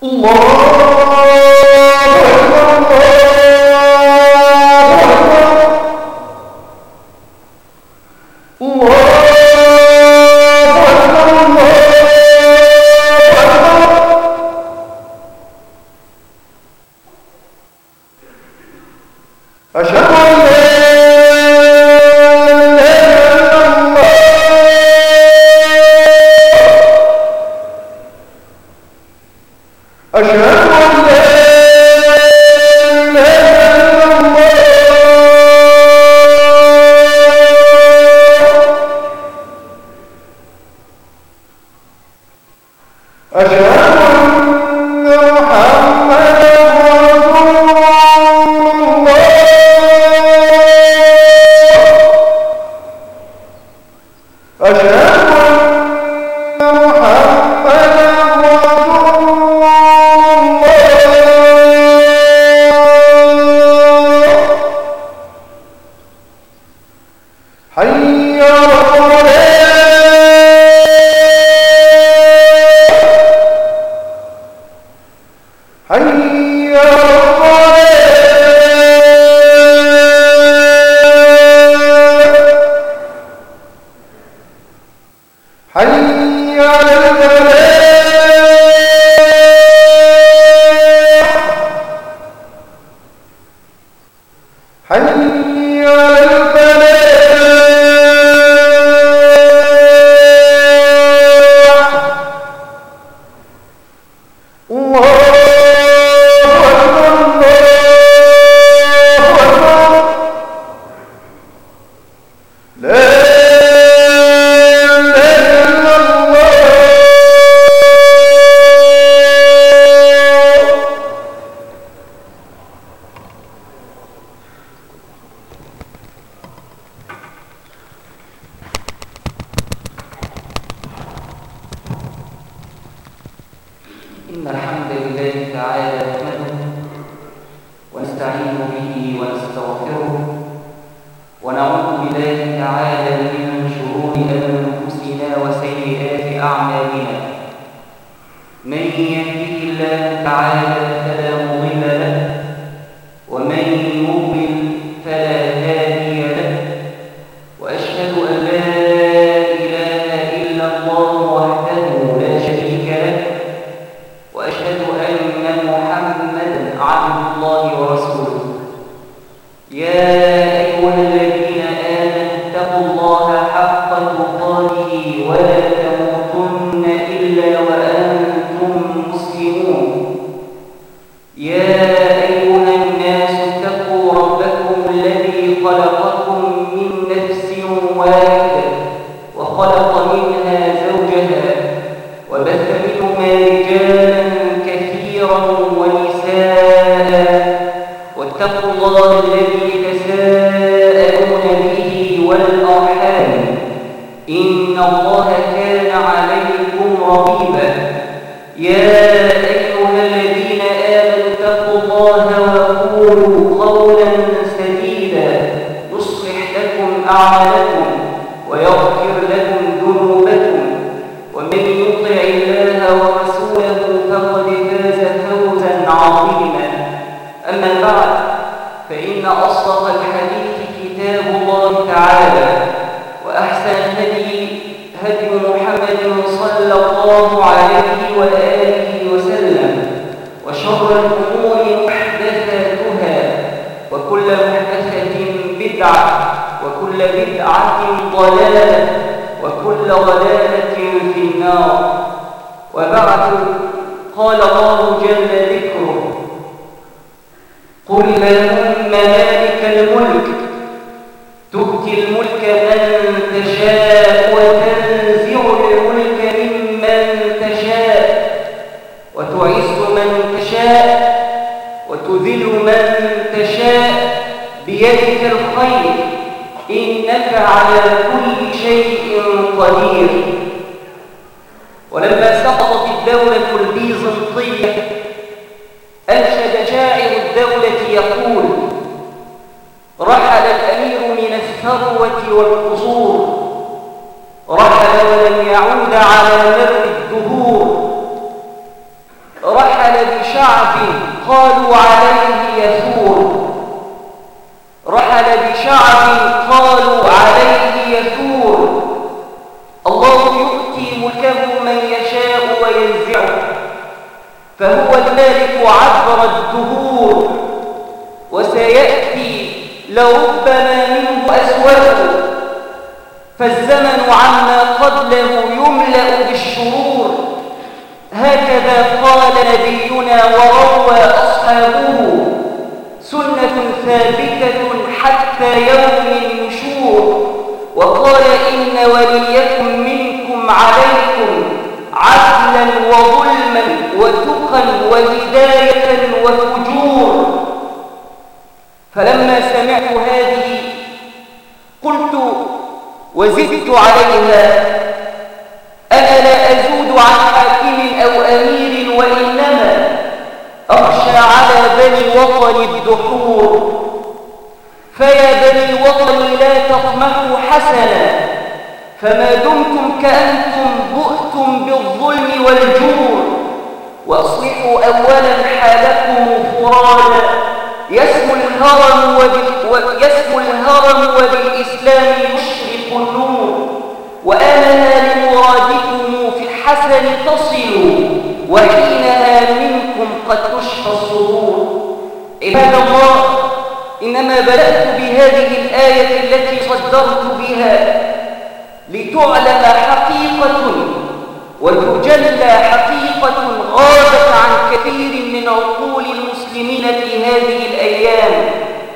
إن الحمد لله تعالى نحمده ونستعين به ونستغفره ونعوذ بالله تعالى من شرور أنفسنا وسيئات أعمالنا. من يهده الله تعالى فلا مضل له ومن يضلل فلا هادي له، وأشهد أن لا إله إلا الله وحده لا شريك له، وأشهد أن محمدًا عبد الله ورسوله. يا أيها الذين آمنوا اتقوا الله حق تقاته ولا تموتن إلا وأنتم مسلمون. يا أيها الناس اتقوا ربكم الذي خلقكم من نفس واحدة وخلق منها زوجها وبث منهما رجالا كثيرا ونساء، واتقوا الله الذي تساءلون به والأرحام إن الله كان عليكم رقيبا. يا أيها الذين آمنوا اتقوا الله وقولوا قولا سديدا يصلح لكم أعمالكم ويغفر لكم ذنوبكم، ومن يطع الله ورسوله فقد فاز فوزا عظيما. أما بعد، فإن أصدق الحديث كتاب الله تعالى، وأحسن الهدي هدي محمد صلى الله عليه وآله وسلم، وشر الأمور محدثاتها، وكل محدثة بدعة، وكل بدعة ضلالة، وكل ضلالة في النار. وبعد، قال الله جل ذكره: قل اللهم مالك الملك تؤتي الملك من تشاء وتنزع الملك ممن تشاء وتعز من تشاء وتذل من تشاء بيدك الخير إنك على كل شيء قدير. ولما سقطت الدولة البيزنطية أنشد شاعر الدولة يقول: رحل الأمير من الثروة والقصور، رحل ولم يعود على مر الدهور، رحل قالوا عليه يثور، رحل بشعب قالوا عليه يثور. الله يؤتي ملكه من يشاء وينزعه، فهو المالك عبر الدهور، وسيأتي لربما منه أسوأ، فالزمن عما قبله يملأ بالشرور. هكذا قال نبينا وروى أصحابه: سنة ثابتة حتى يوم النشور. وقال: إن وليكم منكم عليكم عدلا وظلما وتقا وهداية وفجور. فلما سمعت هذه قلت وزدت عليها: أنا لا أزود عن حاكم أو أمير، وإنما أخشى على بني وطن الدحور. فيا بني وطني لا تطمحوا حسنا، فما دمتم كأنتم بؤتم بالظلم والجور. وأصلحوا أولا حالكم فرادا، يسمو الهرم وبالإسلام يشرق النور. وآنها لمرادكم في الحسن تصلوا، وحينها منكم قد تشفى الصدور. عباد الله، إنما بدأت بهذه الآية التي صدرت بها لتعلم حقيقة وتجلى حقيقة غابت عن كثير من عقول المسلمين في هذه الأيام،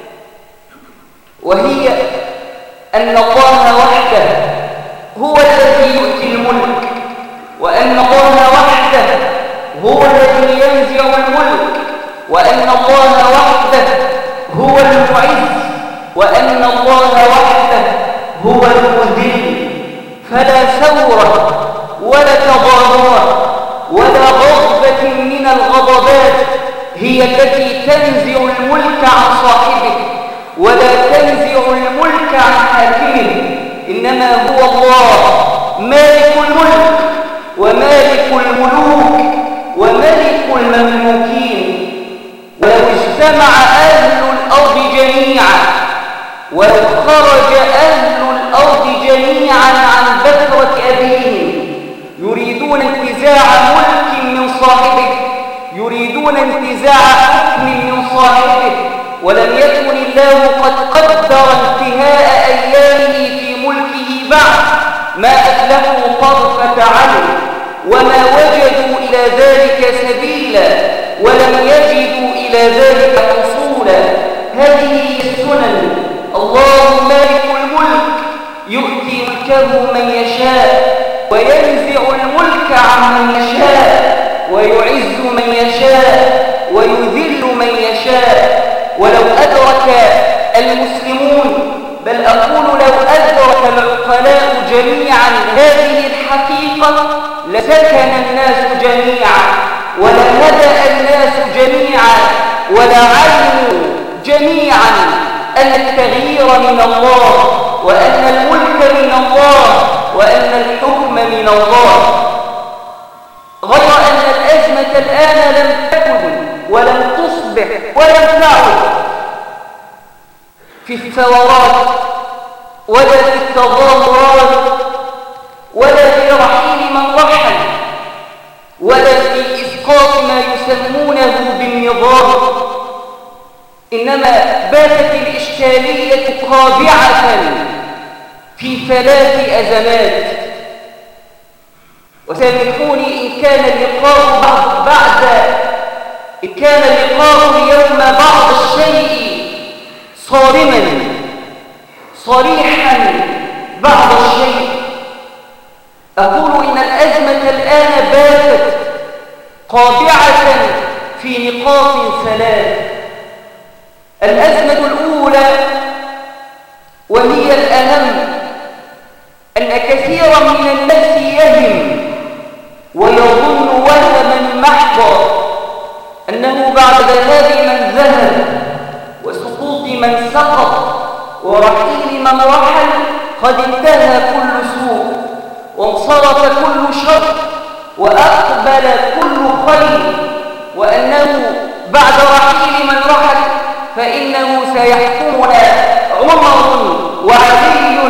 وهي أن الله وحده هو الذي يؤتي الملك، وأن الله وحده هو الذي ينزع الملك، وأن الله وحده هو المعز، وأن الله وحده هو المذل. فلا ثورة ولا تظاهرة ولا غضبة من الغضبات هي التي تنزع الملك عن صاحبه، ولا تنزع الملك عن حاكمه، إنما هو الله مالك الملك ومالك الملوك وملك المملوكين. ولو اجتمع أهل الأرض جميعا، ولو خرج أهل الأرض جميعا عن بكرة أبيهم يريدون انتزاع ملك من صاحبه، يريدون انتزاع حكم من صاحبه، ولم يكن الله قد قدر انتهاء أيامه في ملكه بعد، ما أفلحوا طرفة عين، وما وجدوا إلى ذلك سبيلا، ولم يجدوا إلى ذلك حصولا. هذه السنن. الله مالك الملك يؤتي ملكه من يشاء، وينزع الملك عمن يشاء، ويعز من يشاء ويذل من يشاء. ولو أدرك المسلمون، بل أقول لو أدرك العقلاء جميعا هذه الحقيقة لسكن الناس جميعا، ولهدأ الناس جميعا، ولعلموا جميعا أن التغيير من الله، وأن الملك من الله، وأن الحكم من الله. غير أن الأزمة الآن لم تكن ولم تصبح ولم تعد في الثورات ولا في التظاهرات ولا في رحيل من رحل ولا في إسقاط ما يسمونه بالنظام، إنما باتت الإشكالية قابعة في 3 أزمات. وسامحوني إن كان اللقاء اليوم بعض الشيء صارما صريحا بعض الشيء. أقول إن الأزمة الآن باتت قابعة في نقاط 3. الأزمة الأولى وهي الأهم، أن كثيرا من الناس يهم ويظن وهما محضا أنه بعد ذهاب من ذهب وسقوط من سقط ورحيل من رحل قد انتهى كل سوء وانصرف كل شر وأقبل كل خير، وأنه بعد رحيل من رحل فإنه سيحكمنا عمر وعلي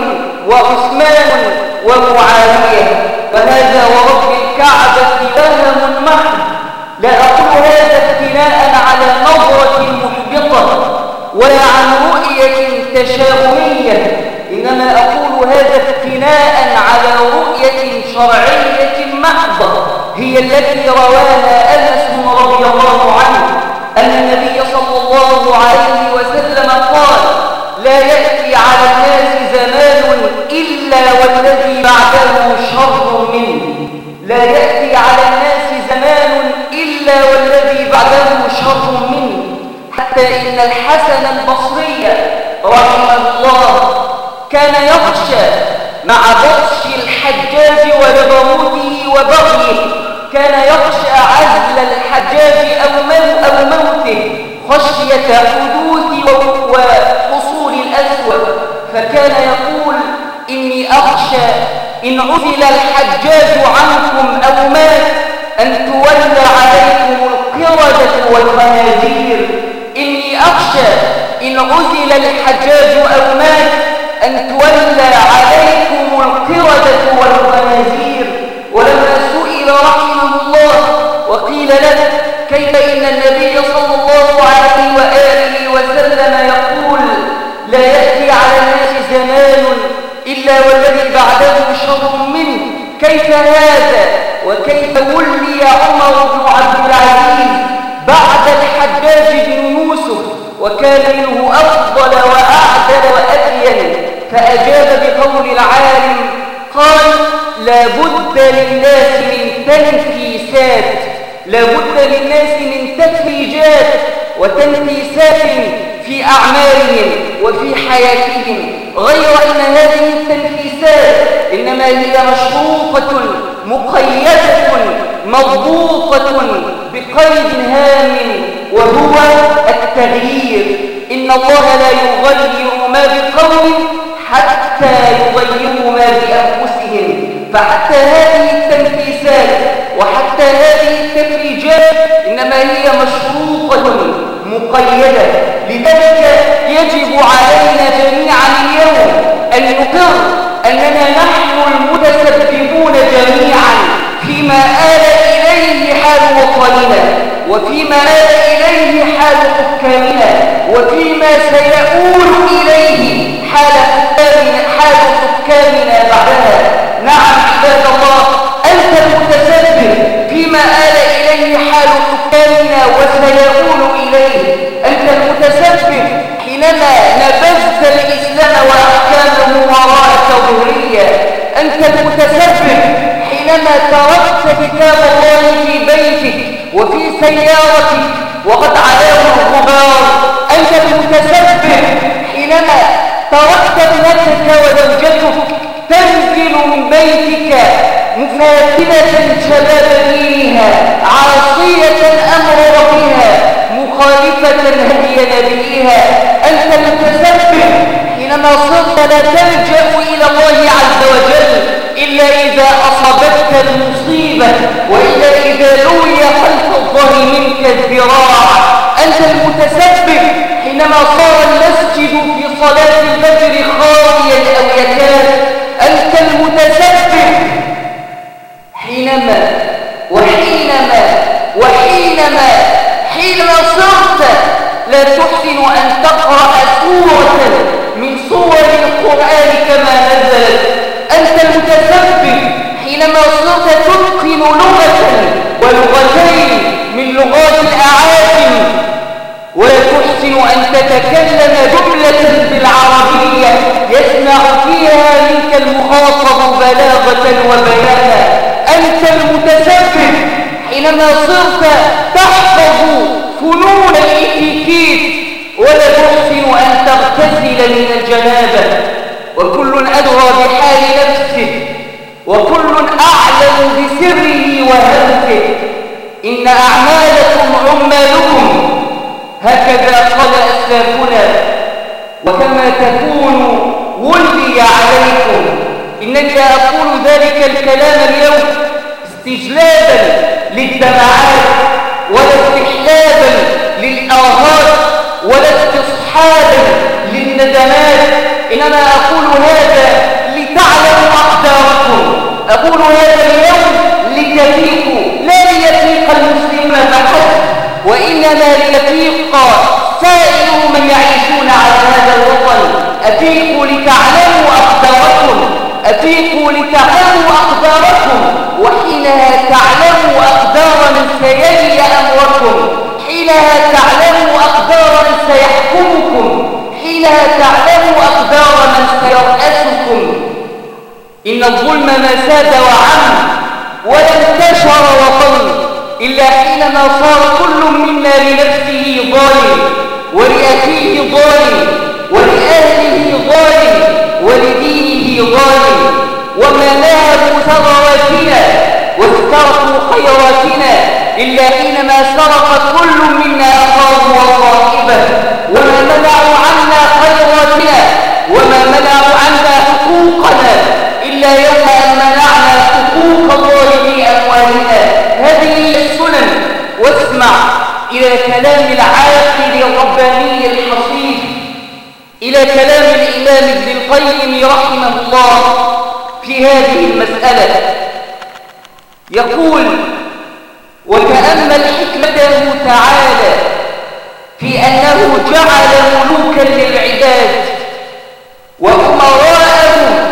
وعثمان ومعاوية. وهذا ورب الكعبة وهم محض. لا أقول هذا ابتلاء على نظرة محبطة ولا عن رؤية تشاؤمية، إنما أقول هذا ابتلاء على رؤية شرعية محضة هي التي رواها أنس رضي الله عنه أن النبي صلى الله عليه وسلم قال: لا يأتي على الناس زمان إلا والذي بعده شر منه. لا يأتي على الناس زمان إلا والذي بعده شر منه. حتى إن الحسن البصري رحمه الله كان يخشى مع بطش الحجاج وجبروته وبغيه، كان يخشى عزل الحجاج أو موته خشية حدوث وحصول الأسوأ، فكان يقول: إني أخشى إن عزل الحجاج عنكم أو مات أن تولى عليكم القردة والخنازير. إني أخشى إن عزل الحجاج أو مات أن تولى عليكم القردة والخنازير. ولما سئل رحمه الله وقيل له: كيف إن النبي صلى الله عليه وآله وسلم يقول: لا يأتي على الناس زمان إلا والذي بعده شر منه، كيف هذا؟ وكيف ولي عمر بن عبد العزيز بعد الحجاج بن يوسف وكان منه أفضل وأعدل وأبين؟ فأجاب بقول العالم قال: لا بد للناس من تنكيسات، لا بد للناس من تفريجات وتنكيسات في أعمالهم وفي حياتهم، غير أن هذه التنكيسات إنما هي مشروطة مقيدة مضبوطة بقيد هام وهو التغيير. إن الله لا يغير ما بقوم حتى يغيروا ما بأنفسهم. فحتى هذه التنكيسات وحتى هذه التفريجات إنما هي مشروطة مقيدة. لذلك يجب علينا جميعا اليوم أن نقر أننا نحن المتسببون جميعا فيما آل إليه حال وطننا، وفيما آل إليه حال حكامنا، وفيما سيؤول إليه حال حكامنا بعدها. نعم عباد الله، أنت المتسبب فيما آل إليه حال حكامنا وسيؤول إليه. أنت المتسبب حينما نبذت الإسلام وأحكامه وراء ظهرية. أنت المتسبب حينما تركت كتاب الله في بيتك وفي سيارتك وقد علاه الغبار. أنت المتسبب حينما تركت ابنتك وزوجتك تنزل من بيتك مفاتنة شباب دينها عاصية أمر ربها مخالفة هدي نبيها. أنت المتسبب حينما صرت لا تلجأ إلى الله عز وجل إلا إذا أصابتك المصيبة وإلا إذا لوي خلف الظهر منك الذراع. أنت المتسبب حينما صار المسجد في صلاة الفجر خاليا أو يكاد. أنت المتسبب حينما صرت لا تحسن أن تقرأ سورة من صور القرآن كما نزلت. أنت المتسبب حينما صرت تتقن لغة ولغتين من لغات الأعاجم ولا تحسن أن تتكلم جملة بالعربية يسمع فيها منك المخاطب بلاغة وبيانا. أنت المتسبب حينما صرت تحفظ فنون الإتيكيت ولا تحسن أن تغتسل من الجنابة. وكل أدرى بحال نفسه وكل أعلم بسره وهمته. إن أعمالكم عمالكم هكذا قال أسلافنا، وكما تكون ولي عليكم. إنني أقول ذلك الكلام اليوم استجلابا للدمعات ولا استحلابا للآهات ولا استصحابا للندمات، إنما أقول هذا لتعلموا أقداركم، أقول هذا اليوم لتفيقوا، لا ليفيق المسلمون فحسب، وإنما ليفيق سائر من يعيشون على هذا الوطن. أفيقوا لتعلموا أقداركم، أفيقوا لتعلموا أقداركم، وحينها تعلموا أقدار من سيلي أمركم، حينها تعلموا أقدار من سيحكمكم، حينها تعلموا أقدار من سيرأسكم. إن الظلم ما ساد وعم ولا انتشر وطل إلا حينما صار كل منا لنفسه ظالم، ولأخيه ظالم، ولأهله ظالم، ولدينه ظالم. وما نهبوا ثرواتنا واسترقوا خيراتنا إلا حينما سرق كل منا أخاه وصاحبه، وما منعوا عنا خيراتنا وما منعوا عنا حقوقنا إلا يوم أن منعنا حقوق الله في أموالنا. هذه السنن. واسمع إلى كلام العاقل الرباني الحصيف، إلى كلام الإمام ابن القيم رحمه الله في هذه المسألة. يقول: وتأمل حكمته تعالى في أنه جعل ملوكا للعباد وأمراءهم،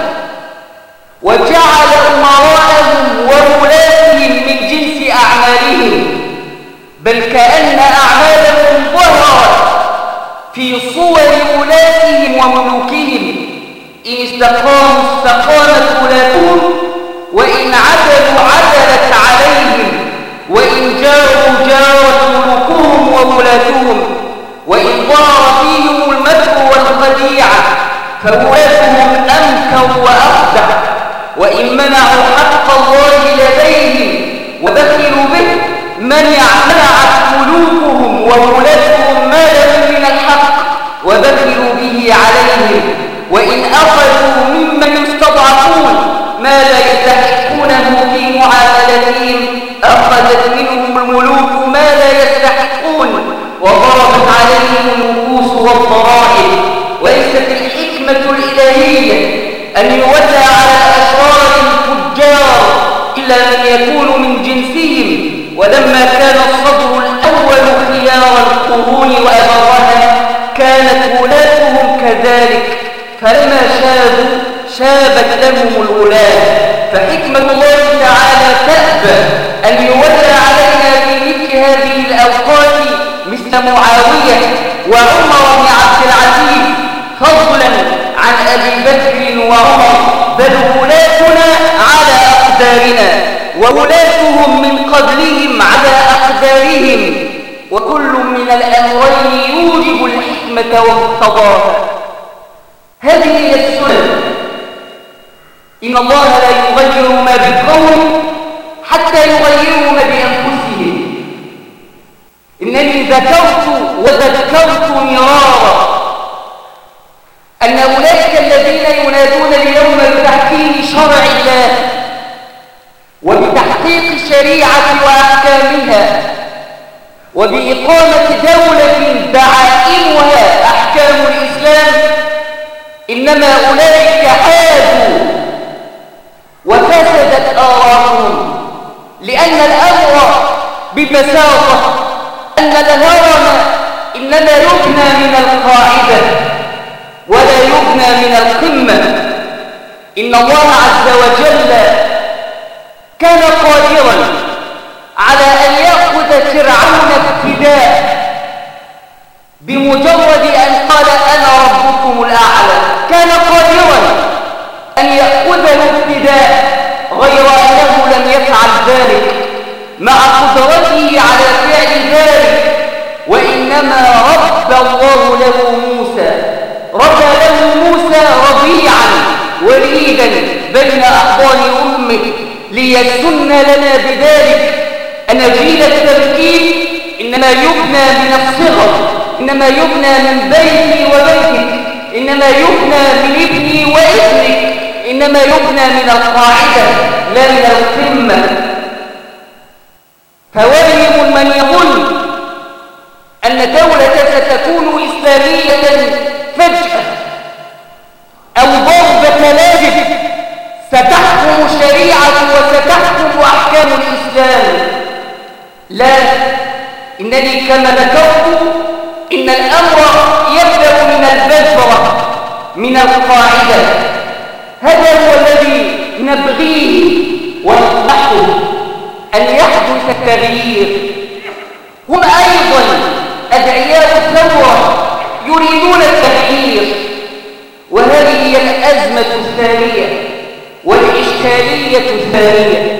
وجعل أمراءهم وولاتهم من جنس أعمالهم، بل كأن أعمالهم ظهرت في صور ولاتهم وملوكهم. إن استقاموا استقامت ولاتهم، وإن عدلوا عدلت عليهم، وإن جاروا جارت ملوكهم وولاتهم، وإن ظهر فيهم المكر والخديعة فولاتهم أمكر وأخدع، وإن منعوا حق الله لديهم وبخلوا به منعت ملوكهم وولاتهم ما لهم من الحق وبخلوا به عليهم، وإن أخذوا ممن يستضعفون ما لا يستحقونه في معاملتهم أخذت منهم الملوك ما لا يستحقون وضربت عليهم النفوس والضرائب. وليست الحكمة الإلهية أن يولى على الأشرار الفجار إلا من يكون من جنسهم، ولما كان الصدر الأول خيار القرون وأبرها كانت ولاتهم كذلك، فلما شابوا شابت لهم الولاة. فحكمة الله تعالى تأبى أن يولى علينا في مثل هذه الأوقات مثل معاوية وعمر بن عبد العزيز، فضلا عن أبي بكر وعمر، بل ولاتنا على أقدارنا وولاتهم من قبلهم على أقدارهم، وكل من الأمرين يوجب الحكمة ومقتضاها. هذه هي السنن. إن الله لا يغير ما بقوم حتى يغيروا ما بأنفسهم. إنني ذكرت وذكرت مرارا أن أولئك الذين ينادون اليوم بتحكيم شرع الله وبتحقيق الشريعة وأحكامها وبإقامة دولة دعائمها أحكام الإسلام، إنما أولئك حادوا وفسدت آراءهم، لأن الأمر ببساطة أن الهرم إنما يبنى من القاعدة ولا يبنى من القمة. إن الله عز وجل كان قادرا على أن يأخذ فرعون ابتداء بمجرد أن قال أنا ربكم الأعلى، كان قادرا أن يأخذه ابتداء، غير أنه لم يفعل ذلك مع قدرته على فعل ذلك، وإنما رد الله له موسى، رد له موسى رضيعا وليدا بين أحضان أمه ليسن لنا بذلك أناجيل التمكين إنما يبنى من الصغر، إنما يبنى من بيتي وبيتك، إنما يبنى من ابني وابنك، إنما يبنى من القاعدة لا من القمة. فوهم من يظن أن دولة ستكون إسلامية فجأة أو ضربة لازم ستحكم الشريعة وستحكم أحكام الإسلام. لا، إنني كما ذكرت إن الأمر يبدأ من البذرة، من القاعدة. هذا هو الذي نبغيه ونطمحه، أن يحدث التغيير. هم أيضا أدعياء الثورة يريدون التغيير، وهذه هي الأزمة الثانية والإشكالية الثانية.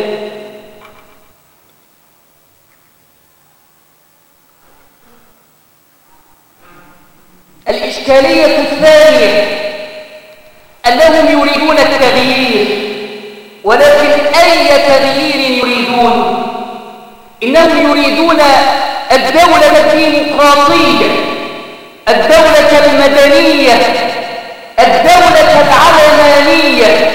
الإشكالية الثانية أنهم يريدون التغيير، ولكن أي تغيير يريدون؟ إنهم يريدون الدولة الديمقراطية، الدولة المدنية، الدولة العلمانية،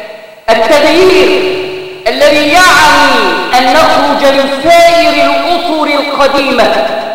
التغيير الذي يعني أن نخرج من سائر الأطر القديمة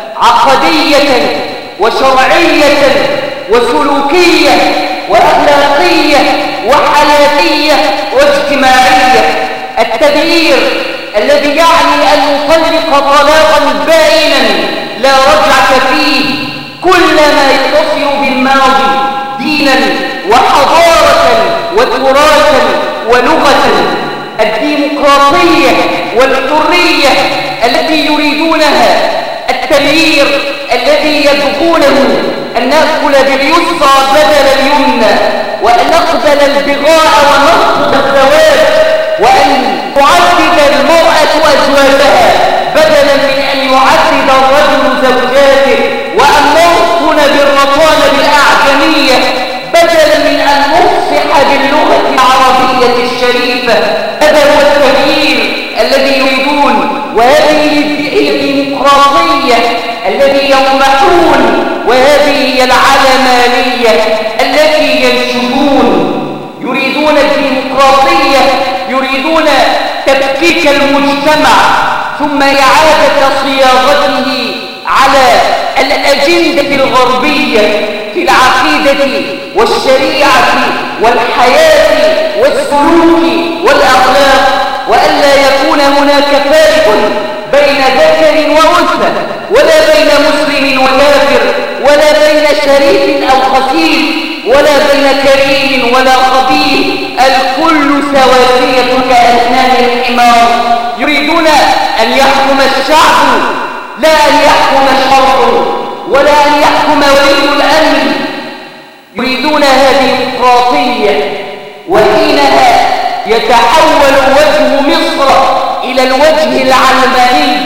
عقدية وشرعية وسلوكية وأخلاقية وحياتية واجتماعية. التغيير الذي يعني أن نطلق طلاقا بائنا لا رجعة فيه كل ما يتصل بالماضي دينا وحضارة وتراثا ولغة. الديمقراطية والحرية التي يريدونها، التغيير الذي يبغونه أن نأكل باليسرى بدل اليمنى، وأن نقبل البغاء ونرفض الزواج، وأن تعدد المرأة أزواجها بدلا من أن يعدد الرجل زوجاته، وأن نركن بالرطانة الأعجمية بدلا من أن نفصح باللغة العربية الشريفة. هذا هو التغيير الذي يريدون، وهذه هي الديمقراطية الذي يطمحون، وهذه هي العلمانية التي ينشدون. يريدون الديمقراطية، يريدون تفكيك المجتمع ثم إعادة صياغته على الأجندة الغربية في العقيدة والشريعة والحياة والسلوك والأخلاق، وألا يكون هناك فارق بين ذكر وأنثى، ولا بين مسلم وكافر، ولا بين شريف أو خسيس، ولا بين كريم ولا خبيث، الكل سواسية كأسنان الحمار. يريدون أن يحكم الشعب لا أن يحكم الشرع، ولا أن يحكم ولي الأمر. يريدون هذه الديمقراطية، وحينها يتحول وجه مصر إلى الوجه العلماني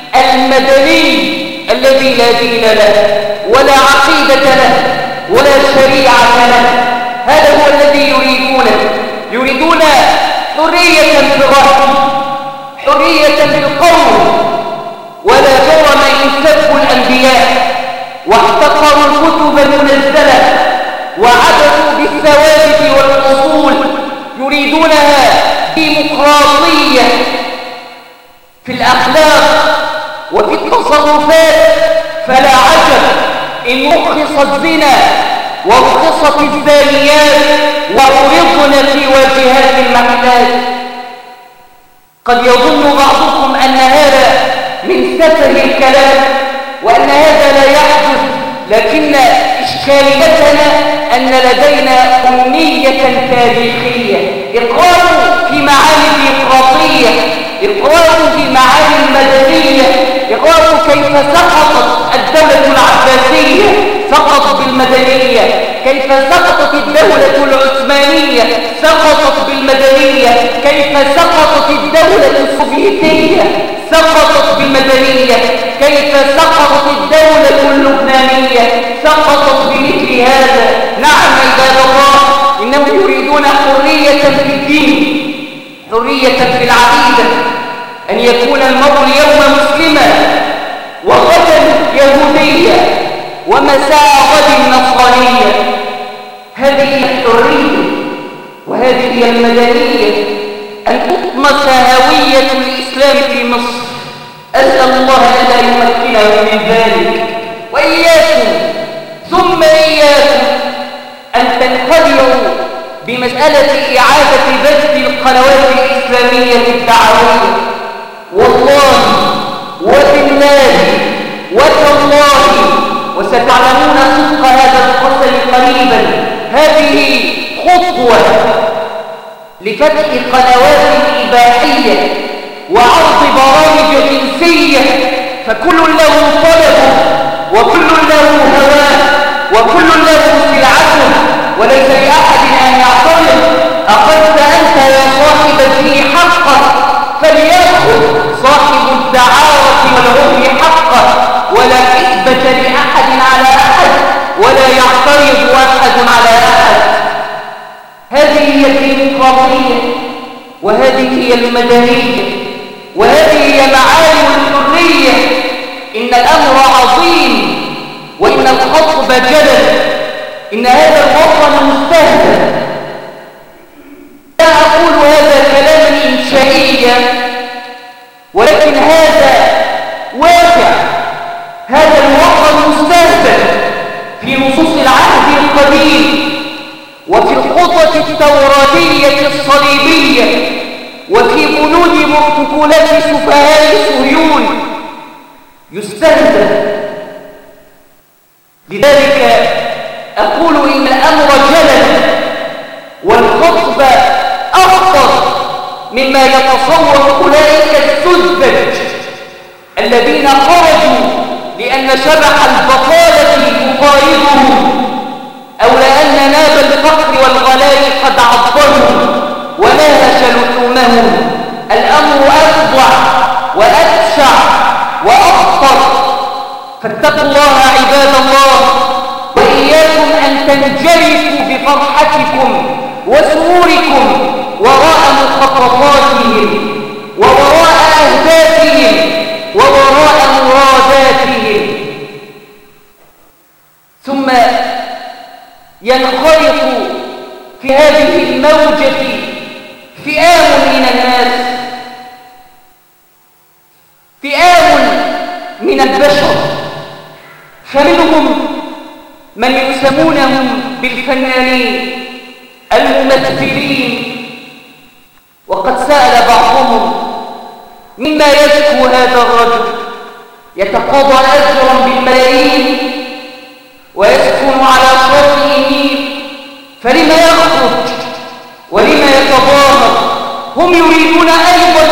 المدني الذي لا دين له ولا عقيدة له ولا شريعة له. هذا هو الذي يريدونه. يريدون حرية في الرأي، حرية في القول، ولا جرم إن سبوا الأنبياء واحتقروا الكتب المنزلة وعبثوا بالثوابت والأصول. يريدونها ديمقراطية في الأخلاق وفي التصرفات، فلا عجب إن رخص الزنا ورخصت الزانيات وعرضن في واجهات المحلات. قد يظن بعضكم أن هذا من سفه الكلام وأن هذا لا يحدث، لكن إشكاليتنا أن لدينا أمنية تاريخية. إقرار في معاني الديمقراطية، إقرار في معاني المدنية، إقرار كيف سقطت الدولة العباسية سقطت بالمدنية، كيف سقطت الدولة العثمانية سقطت بالمدنية، كيف سقطت الدولة السوفيتية سقطت بالمدنية، كيف سقطت الدولة اللبنانية سقطت بمثل هذا. نعم عباد الله، إنهم يريدون حرية في الدين، حرية في العقيدة، أن يكون المرء اليوم مسلما وغدا يهوديا ومساء غد نصرانيا. هذه الحرية وهذه هي المدنية، أن تطمس هوية الإسلام في مصر. أسأل الله ألا يمكنه من ذلك، وإياكم ثم إياكم أن تنخدعوا بمسألة إعادة بث القنوات الإسلامية الدعوية. والله وبالله وتالله وستعلمون صدق هذا القسم قريبا، هذه خطوة لفتح قنوات إباحية وعرض برامج جنسية، فكل له طلبه وكل له هواه وكل له سلعته، وليس لأحد أن يعترض. أخذت أنت يا صاحب الدين حقه فليأخذ صاحب الدعارة والعلم حقه، ولا إثبة لأحد على أحد ولا يعترض أحد على أحد. هذه هي الديمقراطية وهذه هي المدنية وهذه هي معالم الحرية. إن الأمر عظيم وإن الخطب جلل. إن هذا الوطن مستهدف. لا أقول هذا كلاما إنشائيا، ولكن هذا واقع. هذا الوطن مستهدف في نصوص العهد القديم وفي الخطط التوراتية الصليبية وفي بنود بروتوكولات سفهاء صهيون يستهدف. لذلك أقول إن الأمر جلل والخطب أخطر مما يتصور أولئك السذج الذين خرجوا لأن شبح البطالة يقايضهم أو لأن ناب الفقر والغلاء قد عضهم ونهش لحومهم. الأمر أفظع وأبشع وأخطر. فاتقوا الله عباد الله، وإياكم أن تنجرفوا بفرحتكم وسروركم وراء مخططاتهم ووراء أهدافهم ووراء مراداتهم، ثم ينخرط في هذه الموجة فئام من الناس، فئام من البشر، فمنهم من يسمونهم بالفنانين الممثلين. وقد سأل بعضهم مما يشكو هذا الرجل يتقاضى أجرا بالملايين ويسكن على شاطئ النيل، فلما يخرج ولما يتظاهر؟ هم يريدون أيضا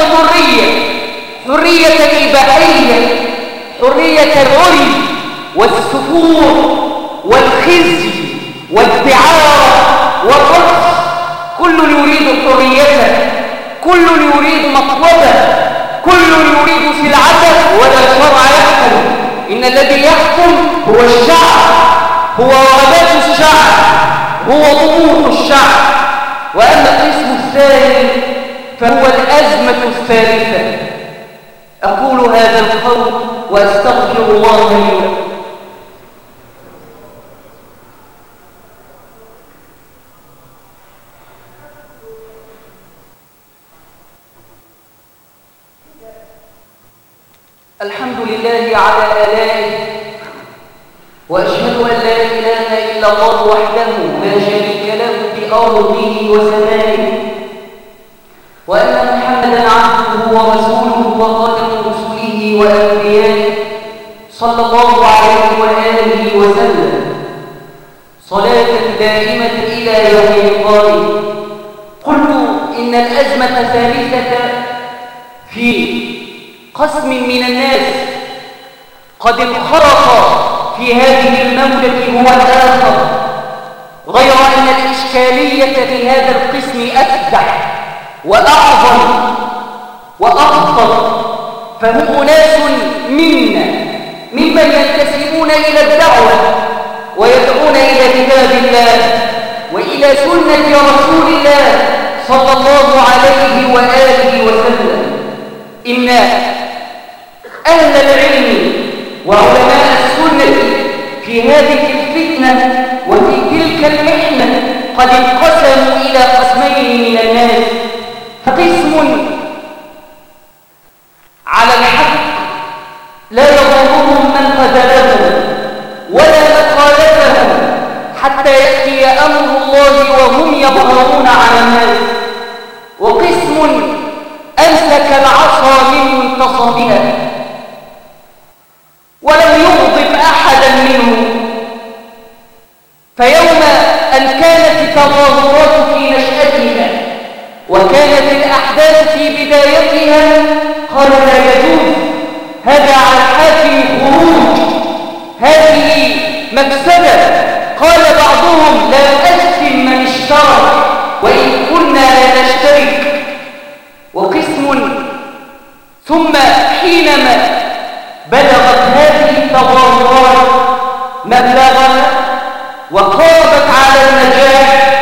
حرية إباحية، حرية العري والسفور والخزي والدعارة والرقص. كل يريد حريته، كل يريد مطلبه، كل يريد سلعته، ولا شرع يحكم. إن الذي يحكم هو الشعب، هو رغبات الشعب، هو طموح الشعب. وأما القسم الثاني فهو الأزمة الثالثة. أقول هذا القول وأستغفر الله لي ولكم. الحمد لله على آلائه، وأشهد أن لا إله إلا الله وحده لا شريك له في أرضه وسمائه، وأن محمدًا عبده ورسوله وخاتم رسله وأنبيائه صلى الله عليه وآله وسلم صلاة دائمة إلى يوم القيامة. قلت إن الأزمة الثالثة في قسم من الناس قد انخرط في هذه المولة هو الآخر، غير أن الإشكالية في هذا القسم أفزع وأعظم وأخطر. فهم أناس ممن ينتسبون إلى الدعوة ويدعون إلى كتاب الله وإلى سنة رسول الله صلى الله عليه وآله وسلم. إن أهل العلم وعلماء السنة في هذه الفتنة وفي تلك المحنة قد انقسموا إلى قسمين من الناس. فقسم على الحق لا يضرهم من خذلهم الله وهم يظهرون على الناس، وقسم أمسك العصا من منتصفها ولم يغضب أحدا منهم. فيوم أن كانت التظاهرات في نشأتها وكانت الأحداث في بدايتها قال لا يجوز، هذا على الحاكم خروج، هذه مفسدة. قال بعضهم لا أثم من اشترك وإن كنا لا نشترك. وقسم ثم حينما بلغت هذه التظاهرات مبلغها وقامت على النجاح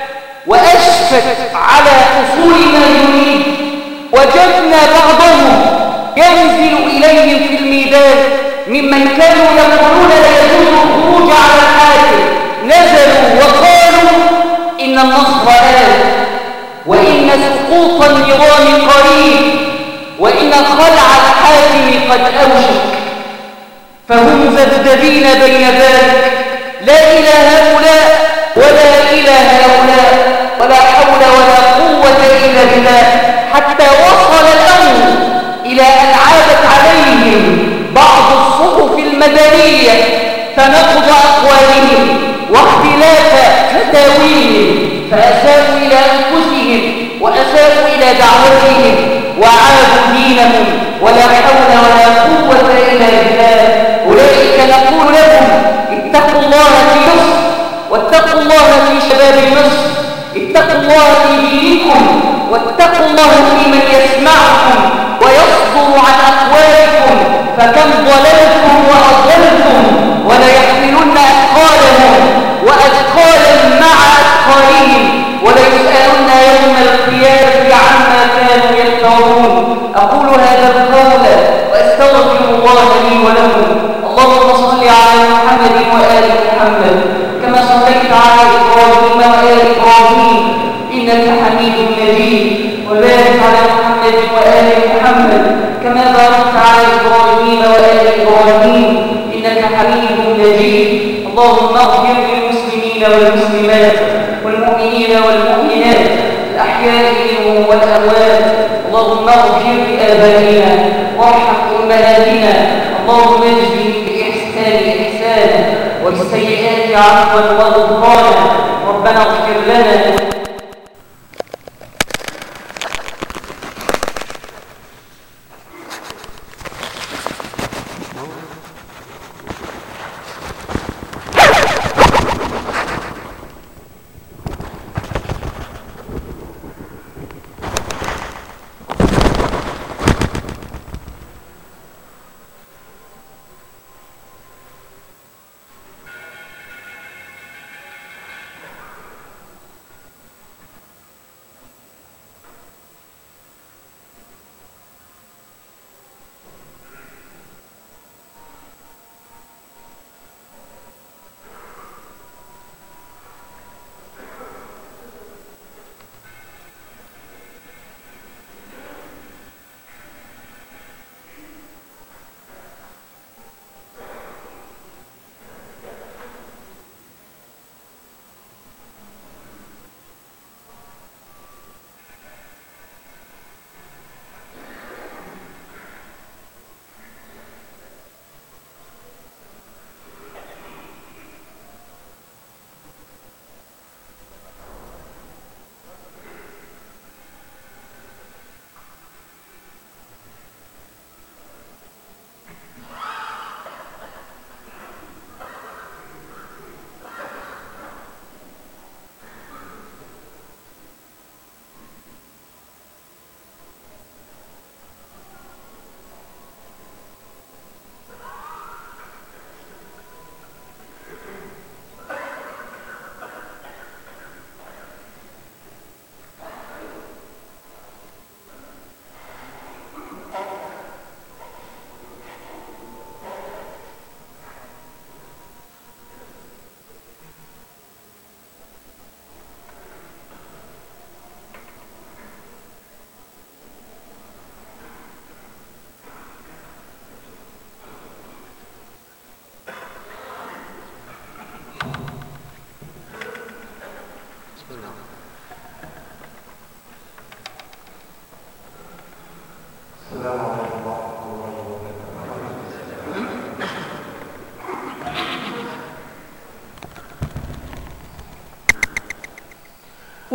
وأشفت على حصول ما يريد، وجدنا بعضهم ينزل إليهم في الميدان ممن كانوا يقولون لا يجوز الخروج على الحاكم، نزلوا وقالوا إن النصر آت، وإن سقوط النظام قريب، وإن خلع الحاكم قد أوشك. فهم مذبذبين بين ذلك، لا إلى هؤلاء ولا إلى هؤلاء، ولا حول ولا قوة إلا بالله، حتى وصل الأمر إلى أن عادت عليهم بعض الصحف المدنية تنقض أقوالهم واختلاف فتاويهم، فأساءوا إلى أنفسهم وأساءوا إلى دعوتهم وعادوا دينهم، ولا حول ولا قوة إلا بالله. أولئك نقول لهم اتقوا الله في مصر، واتقوا الله في شباب مصر، اتقوا الله في دينكم، واتقوا الله في من يسمعكم ويصدر عن أقوالكم، فكم ضللتم وأضللتم، وليحملن أثقالهم وأثقالا مع أثقالهم، وليسألن يوم القيامة عما كانوا يفترون. أقول هذا القول وأستغفر الله لي ولكم. اللهم صل على محمد وآل محمد كما صليت على إبراهيم وآل إبراهيم إنك حميد مجيد، وبارك على محمد وآل محمد كما باركت على إبراهيم وآل إبراهيم إنك حميد مجيد. اللهم اغفر للمسلمين والمسلمات والمؤمنين والمؤمنات الأحياء منهم والأموات. اللهم اغفر لآبائنا وارحم أمهاتنا، اللهم اجزهم بإحسان إحسانا والسيئات عفوا وغفرانا. ربنا اغفر لنا.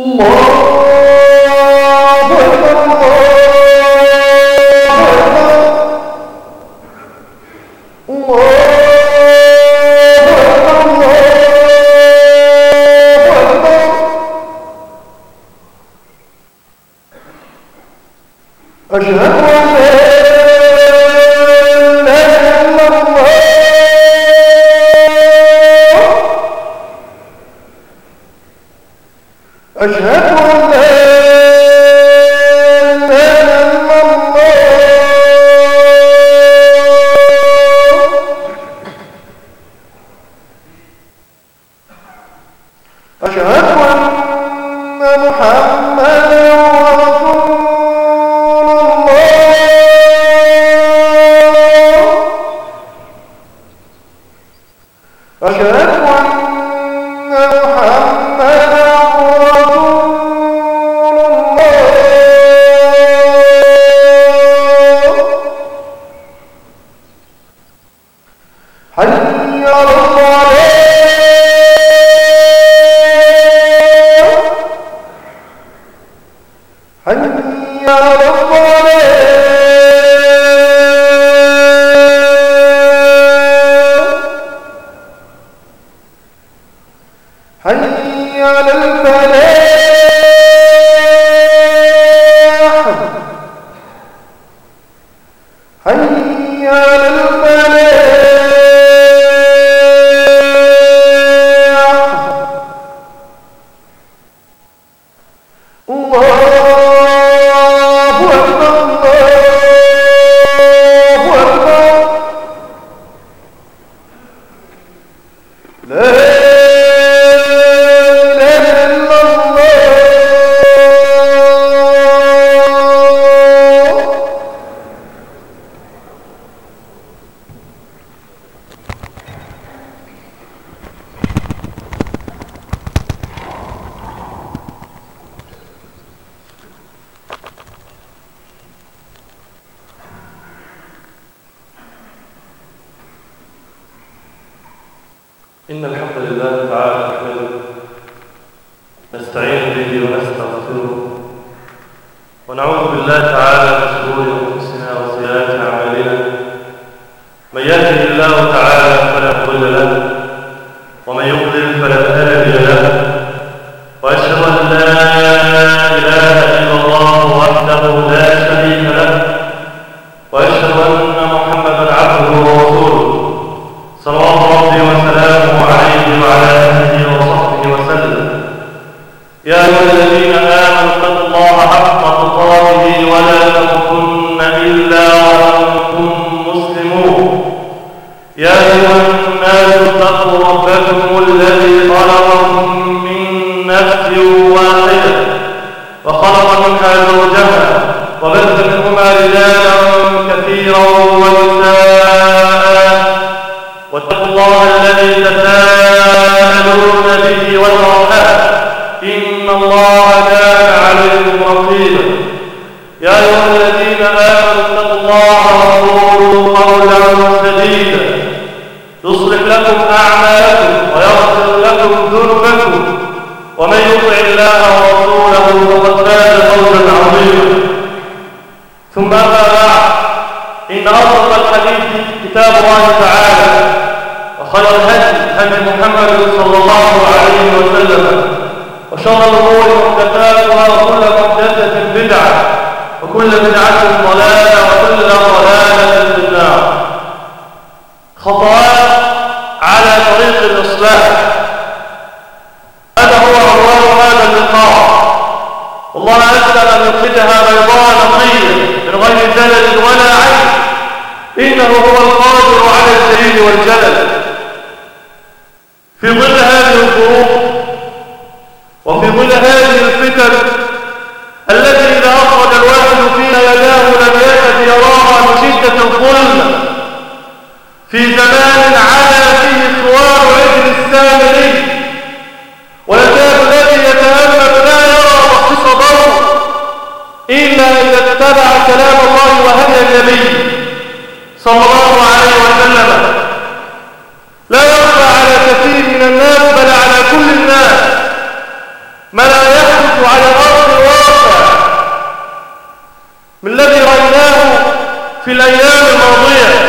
إن الحمد لله تعالى نحمده نستعين به ونستغفره ونعوذ بالله تعالى من شرور أنفسنا وسيئات أعمالنا. من يهده الله تعالى فلا مضل له ومن يضلل فلا هادي له، وأشهد أن لا إله إلا الله وحده لا شريك له، وأشهد أن محمدا عبده ورسوله صلوات ربي وسلامه عليه وعلى آله وصحبه وسلم. يا أيها الذين آمنوا اتقوا الله حق تقاته ولا تموتن إلا وأنتم مسلمون. يا أيها الناس اتقوا ربكم الذي خلقكم من نفس واحدة وخلق منها زوجها وبث منهما رجالا كثيرا ونساء، واتقوا الله الذي تساءلون به والأرحام إن الله كان عليكم رقيبا. يا أيها الذين آمنوا اتقوا الله وقولوا قولا سديدا يصلح لكم أعمالكم ويغفر لكم ذنوبكم، ومن يطع الله ورسوله فقد فاز فوزا عظيما. ثم أما بعد، إن أصدق الحديث كتاب الله تعالى، وخير الهدي محمد صلى الله عليه وسلم، وشر الأمور محدثاتها وكل محدثة بدعة وكل بدعة ضلالة وكل ضلالة في النار. خطوات على طريق الإصلاح، هذا هو عنوان هذا اللقاء. والله أسأل أن يخرجها بيضاء نقية من غير زلل ولا عيب، إنه هو القادر على الجليل والجلل. في ظل هذه الظروف وفي ظل هذه الفتن التي إذا أخرج الواحد فيها يداه لم يكد يراها من شدة الظلم، في زمان علا فيه خوار عجل السامري، ويكاد الذي يتأمل لا يرى بخص ضوء إلا إذا اتبع كلام الله وهدي النبي صلى الله عليه وسلم. لا يخفى على كثير من الناس بل على كل الناس ما لا يحدث على أرض الواقع من الذي رأيناه في الأيام الماضية،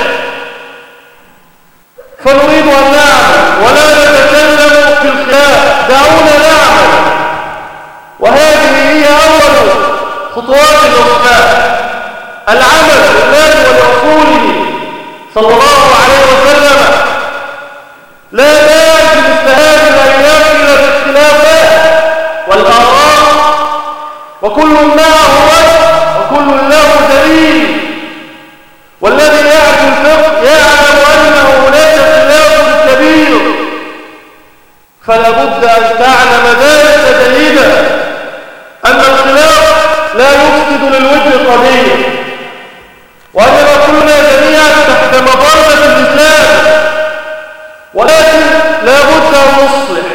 فنريد أن نعمل ولا نتكلم في الخلاف، دعونا نعمل. وهذه هي أول خطوات الإصلاح، العمل لله ولرسوله صلى الله عليه وسلم. لا داعي مثل هذه الأيام إلا بالاختلافات والآراء، وكل معه وجه وكل له دليل. والذي يعرف الفقه يعلم أنه هناك خلاف كبير، فلا بد أن تعلم ذلك جيدا، أن الخلاف لا يفسد للود قضية، وأننا كلنا جميعا تحت مظلة الإسلام، ولكن لا بد أن نصلح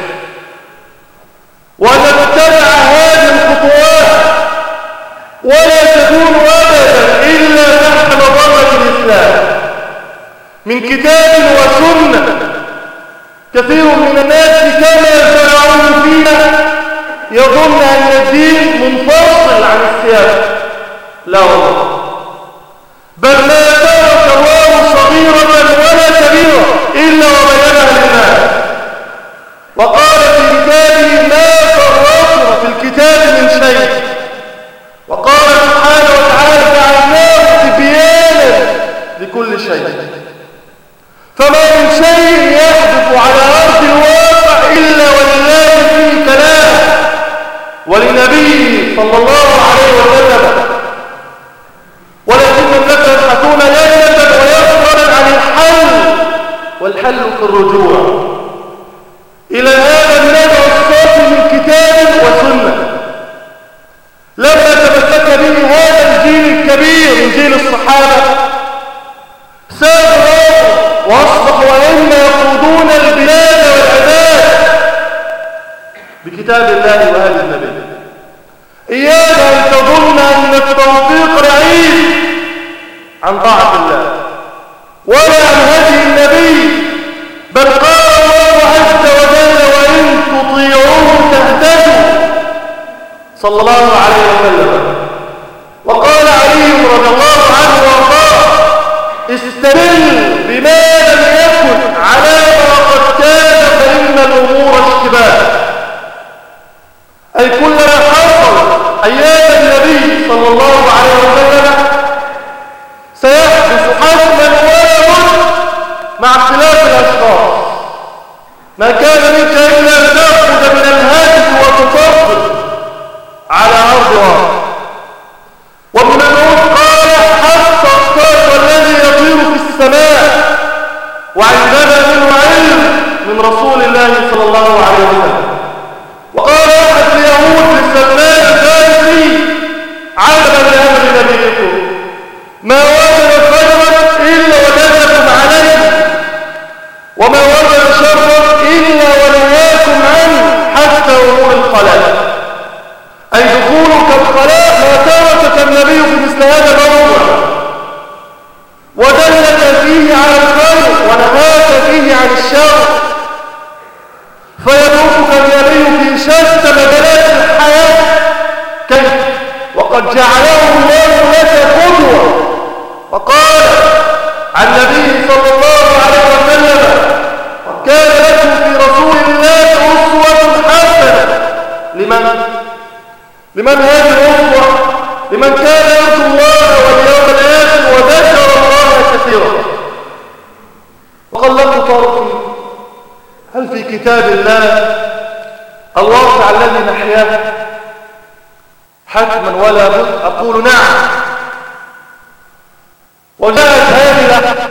وأن نتبع هذه الخطوات، ولا تكون أبدا إلا تحت مظلة الإسلام من كتاب وسنة. كثير من الناس كما يزرعون فينا يظن أن الدين منفصل عن السياسة، لا والله، بل لا ترك الله صغيرة ولا كبيرة إلا وبينها للناس، وقال في كتابه ما فرطنا في الكتاب من شيء، وقال سبحانه وتعالى جعلناه تبيانا لكل شيء. فما من شيء يحدث على أرض الواقع إلا ولله فيه كلام ولنبيه صلى الله عليه وسلم، ولكن الناس يبحثون ليلة ويسرا عن الحل، والحل في الرجوع إلى هذا النبع الصافي من كتاب وسنة. لما تمسك به هذا الجيل الكبير من جيل الصحابة ساروا واصبحوا أئمة يقودون البلاد والعباد بكتاب الله وهدي النبي. إياك أن تظن أن التوفيق بعيد عن طاعة الله ولا عن هدي النبي، بل قال الله عز وجل وإن تطيعوه تهتدوا صلى الله عليه وسلم. وقال علي رضي الله عنه وارضاه استدل بما لم يكن على ما قد كان فإن الأمور اشتباه، أي كلما حصل أيام النبي صلى الله عليه وسلم سيحدث حتما ولا بد مع اختلاف الأشخاص. ما كان منك إلا أن تأخذ من الهاتف وتطبق على أرض واقع. وابن مسعود قال حتى الطير الذي يطير في السماء، وعندنا منه علم من رسول الله صلى الله عليه وسلم. وقال أحد اليهود لسلمان الفارسي عجبا لأمر نبيكم ما وجد خيرا إلا وجدكم عليه، وما وجد شرا إلا ونهاكم عنه حتى أمور الخلاء، أي دخولك الخلاء ما تركك النبي في مثل هذا الموضع، ودلك فيه على الخير ونهاك فيه عن الشر، فيدركك النبي في شتى مجالات الحياة. كيف؟ وقد جعله الله لك قدوة، وقال عن النبي صلى الله عليه وسلم قد كان لكم في رسول الله أسوة حسنة. لمن هذه الأسوة؟ لمن كان يرجو الله واليوم الآخر وذكر الله كثيرا. وقال لكم طرفي، هل في كتاب الله الواقع الذي نحياه حتما ولا بد؟ أقول نعم. وجاءت هذه